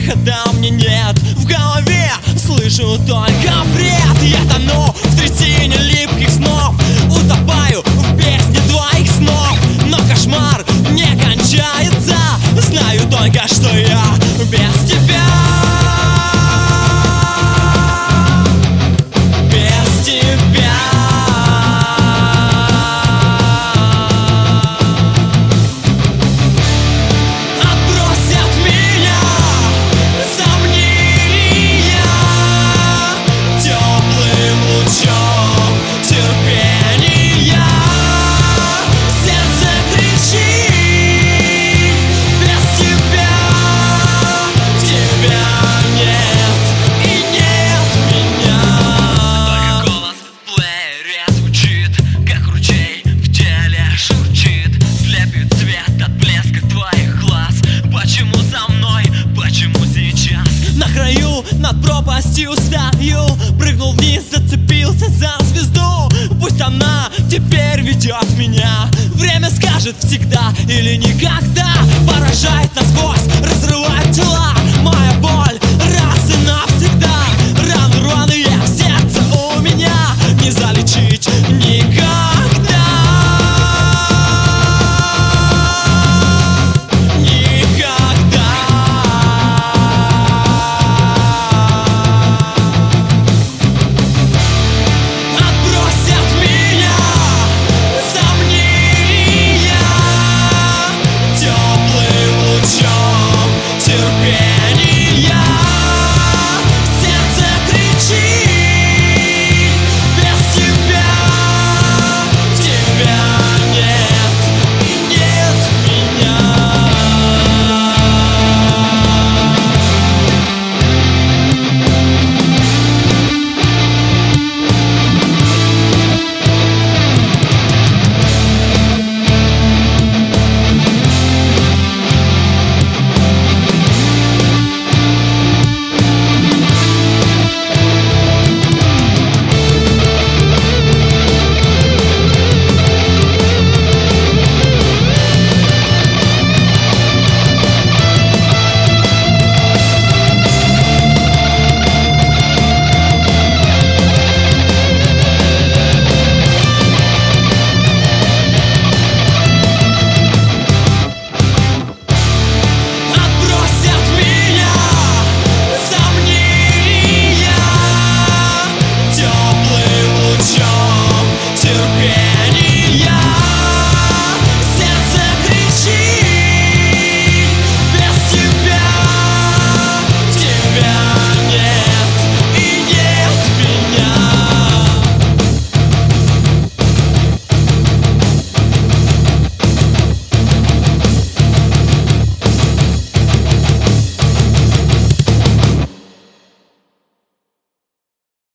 выхода мне нет. В голове слышу только бред. Я тону в трясине липких снов, утопаю в бездне твоих снов. Но кошмар не кончается, знаю только, что я без тебя. Без тебя. Над пропастью стою, прыгнул вниз, зацепился за звезду. Пусть она теперь ведет меня. Время скажет всегда или никогда. Поражает насквозь, разрывает тела. Моя боль